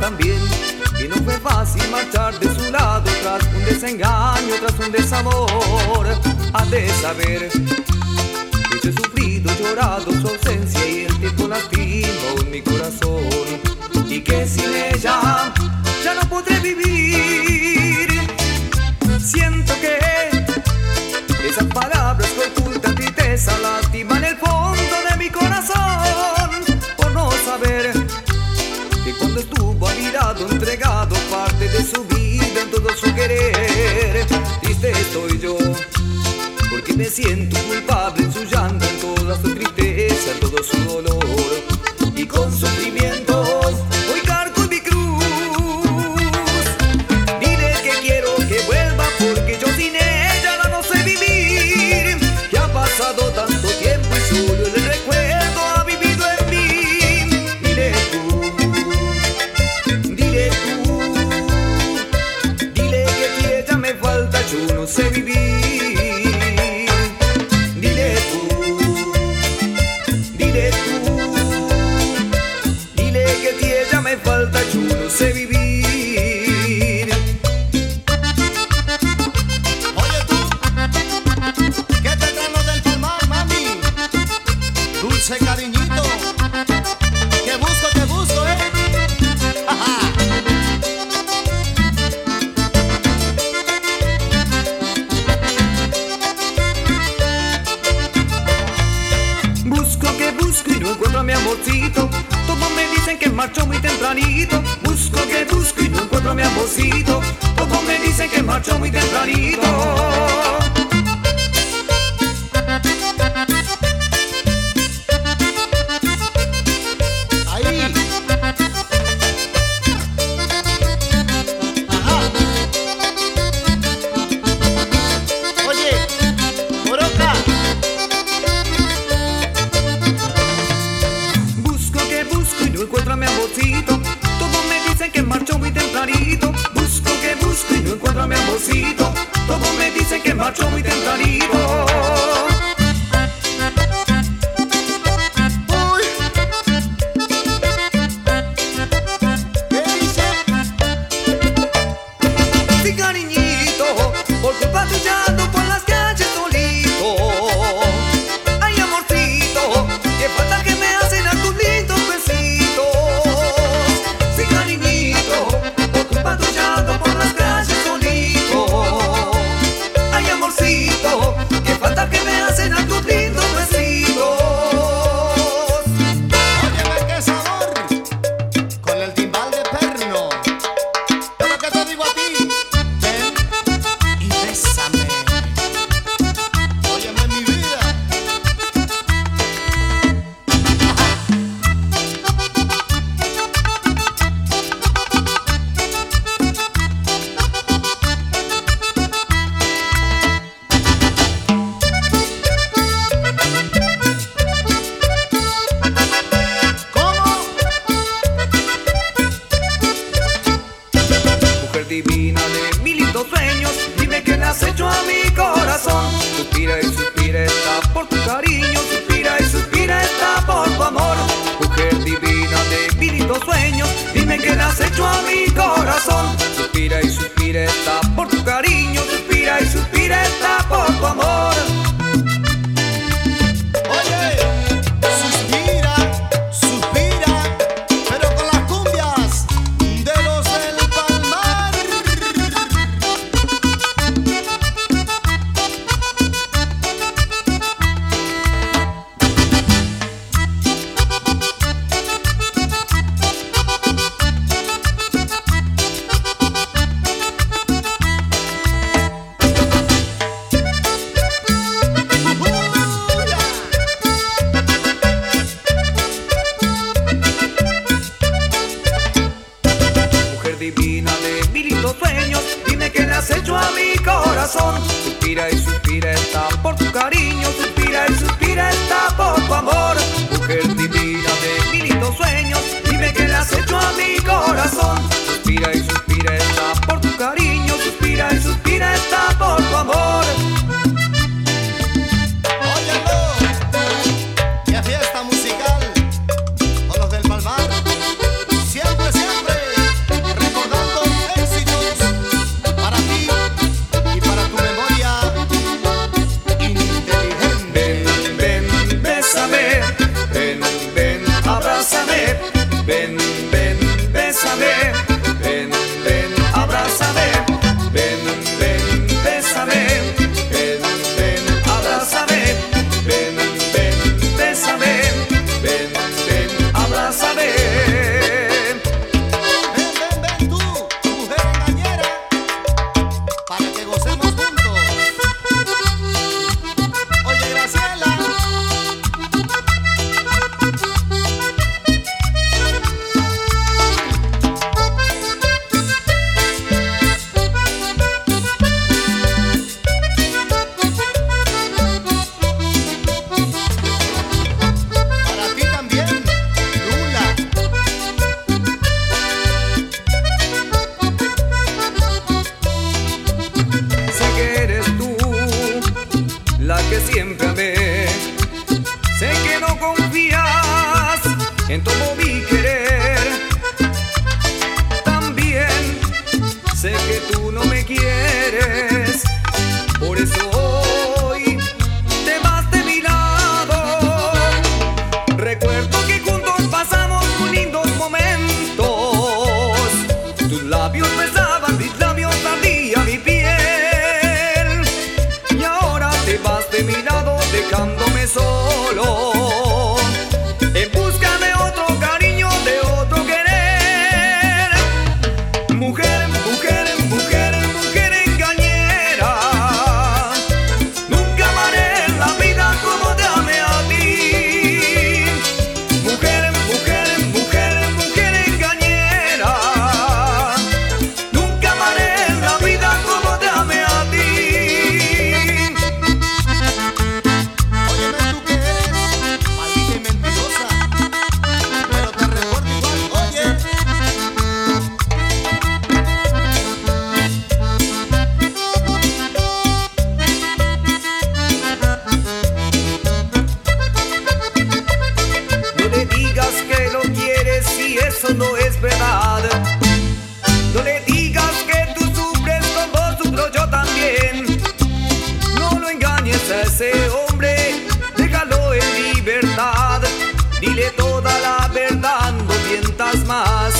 también que no fue fácil marchar de su lado tras un desengaño, tras un desamor. Ha de saber que yo he sufrido, llorado su ausencia y el tiempo lastimó en mi corazón, y que sin ella ya no podré vivir. Siento que esas palabras que ocultan tristeza lastiman el fondo de mi corazón, por no saber que cuando estuvo a mi lado entregado parte de su vida en todo su querer. Triste estoy yo porque me siento culpable en su llanto, en toda su tristeza, en todo su dolor, y con sufrimientos hoy cargo mi cruz. Dile que quiero que vuelva porque yo sin ella no sé vivir, que ha pasado tanto tiempo y solo el recuerdo ha vivido en mí. Dile que si ella me falta yo no sé vivir. Yo no sé vivir. Oye tú, ¿qué te traen los del Palmar, mami? Dulce cariñito, te busco, ajá. Busco y no encuentro a mi amorcito. Todos me dicen que marchó muy tempranito. Busco y no encuentro a mi amorcito. Todos me dicen que marchó muy tempranito. Ahí. Ajá. Oye, Moroca. Busco y no encuentro a mi amorcito. Todos me dicen que marchó muy tempranito. Busco y no encuentro a mi amorcito. Todos me dicen que marchó muy tempranito. Uy. ¿Qué dice? Sí, cariñito, por culpa tuya ando por las calles solito. Ay, amorcito, que falta que me hacen a tus lindos besitos. Sí, cariñito, por culpa tuya ando por las calles solito. Ay, amorcito, que falta que me hacen a tus lindos besitos. Óyeme qué sabor, con el timbal de perno. Es lo que te digo a ti, ven y bésame. Óyeme mi vida. ¿Cómo? Mujer divina de mil lindos sueños, dime que le has hecho a mi corazón. Suspira y suspira está por tu cariño, suspira y suspira está por tu amor. Mujer divina de mil lindos sueños, dime que le has hecho a mi corazón. Suspira y suspira está por tu cariño, suspira y suspira está por tu amor. Oye, suspira, suspira, pero con las cumbias de los del Palmar. Mujer divina de mil lindos sueños, dime que le has hecho a mi corazón. Suspira y suspira está por tu cariño, suspira y suspira está por tu amor. Mujer divina de mil lindos sueños, dime que le has hecho a mi corazón. Suspira y suspira está por tu cariño, suspira y suspira está por tu amor. Óyelo, qué fiesta musical con los del Palmar. Siempre, siempre. Tus labios besaban, mis labios ardía mi piel. Y ahora te vas de mi lado dejándome solo, en busca de otro cariño, de otro querer. Mujer, mujer, mujer, mujer engañera, nunca amaré en la vida como te amé a ti. Mujer, mujer, mujer, mujer engañera, nunca amaré en la vida como te amé a ti. Óyeme tú que eres maldita y mentirosa, pero te recuerdo igual, oye. No le digas que lo quieres si eso no es verdad. No le digas que tú sufres como sufro yo también. No lo engañes a ese hombre, déjalo en libertad. Dile toda la verdad, no mientas más.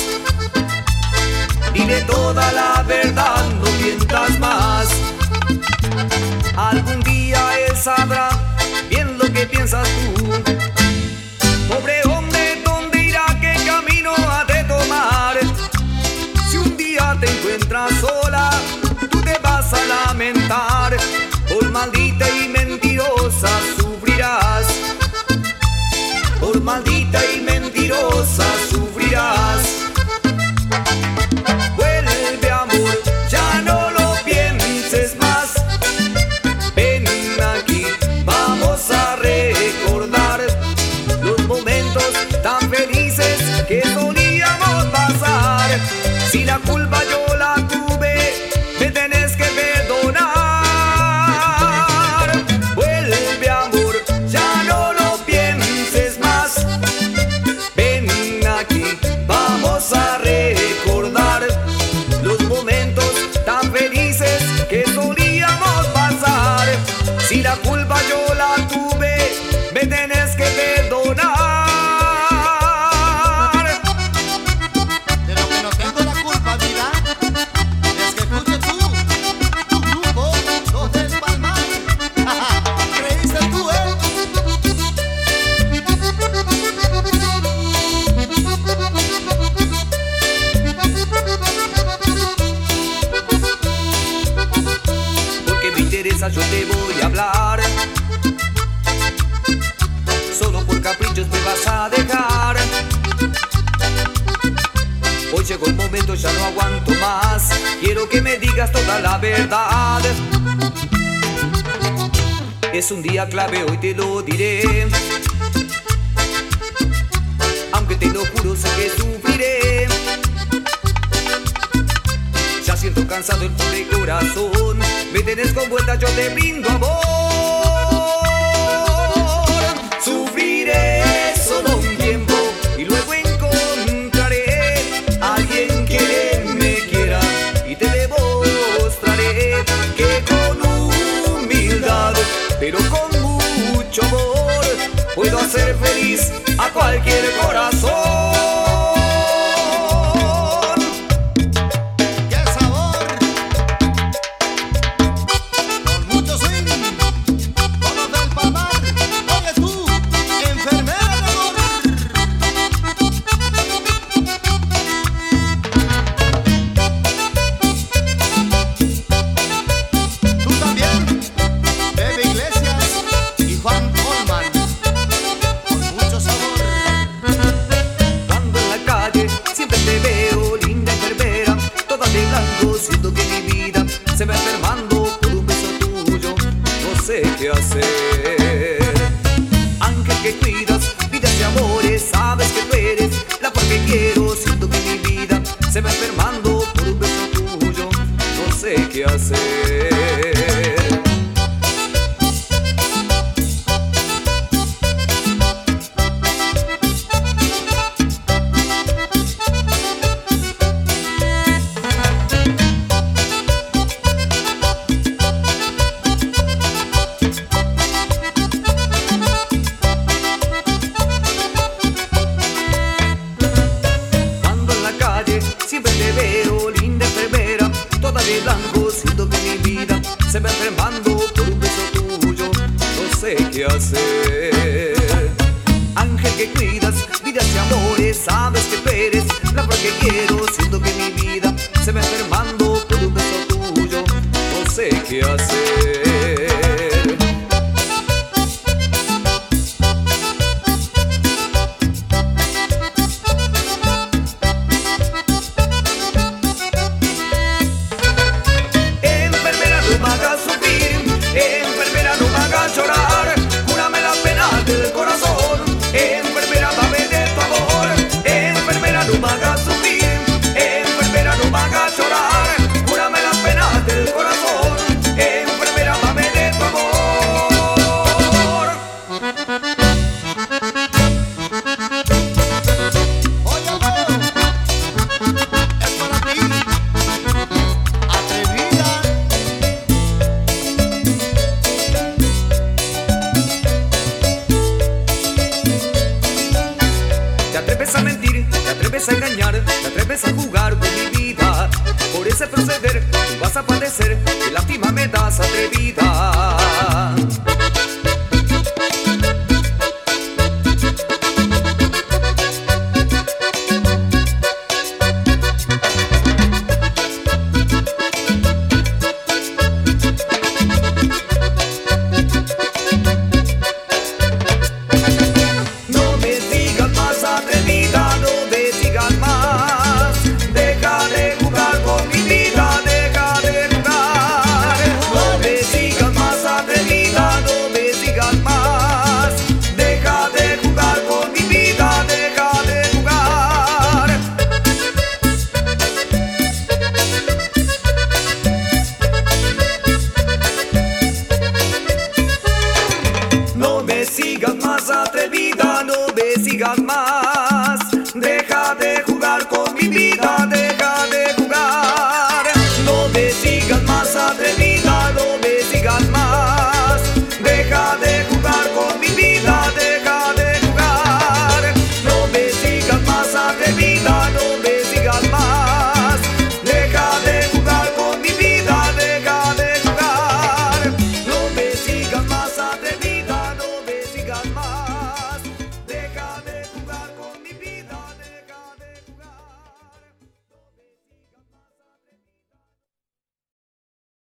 Dile toda la verdad, no mientas más. Algún día él sabrá bien lo que piensas tú. Pobre hombre, ¿dónde irá? ¿Qué camino ha de tomar? Si un día te encuentras sola, tú te vas a lamentar. Por maldita y mentirosa sufrirás. Por maldita y mentirosa sufrirás. Vuelve, amor, ya no lo pienses más. Ven aquí, vamos a recordar los momentos tan felices que solíamos pasar. Si la culpa yo la tuve, me tenés que perdonar. Vuelve, amor, ya no lo pienses más. Ven aquí, vamos a recordar los momentos tan felices que solíamos pasar. Si la culpa yo la tuve, me tenés que perdonar. De lo que no tengo la culpa, vida, es que escuches tu grupo, Los del Palmar. ¿Creíste tú, Porque me interesa, yo te voy a hablar. Solo por caprichos me vas a dejar. Hoy llegó el momento, ya no aguanto más. Quiero que me digas toda la verdad. Es un día clave, hoy te lo diré. Aunque te lo juro, sé que sufriré. Ya siento cansado el pobre corazón. Me tenés con vuelta, yo te brindo amor. Sufriré solo un tiempo y luego encontraré a alguien que me quiera. Y te demostraré que con humildad, pero con mucho amor, puedo hacer feliz a cualquier corazón. qué sabor? Con mucho swing, con Los del Palmar. Oye tú, enfermera de amor. Tú también, Bebe Iglesias y Juan Olman. Con mucho sabor. Cuando en la calle siempre te veo, linda enfermera, toda de blanco, siento que mi vida se va enfermando por un beso tuyo. No sé qué hacer. Ángel que cuidas, vidas y amores, sabes que tú eres la paz que quiero. Siento que mi vida se va enfermando por un beso tuyo. No sé qué hacer. Siempre te veo se va enfermando por un beso tuyo, no sé qué hacer. Enfermera, no me hagas sufrir, enfermera, no me hagas llorar, cúrame las penas del corazón, enfermera, dame de tu amor, enfermera, no me hagas sufrir, enfermera, no me hagas llorar, cúrame las penas del corazón, enfermera, dame de tu amor. Oye, amor, es para ti, atrevida. Te atreves a mentir, te atreves a engañar, te atreves a jugar con mi vida. Por ese proceder tú vas a padecer, qué lástima me das, atrevida.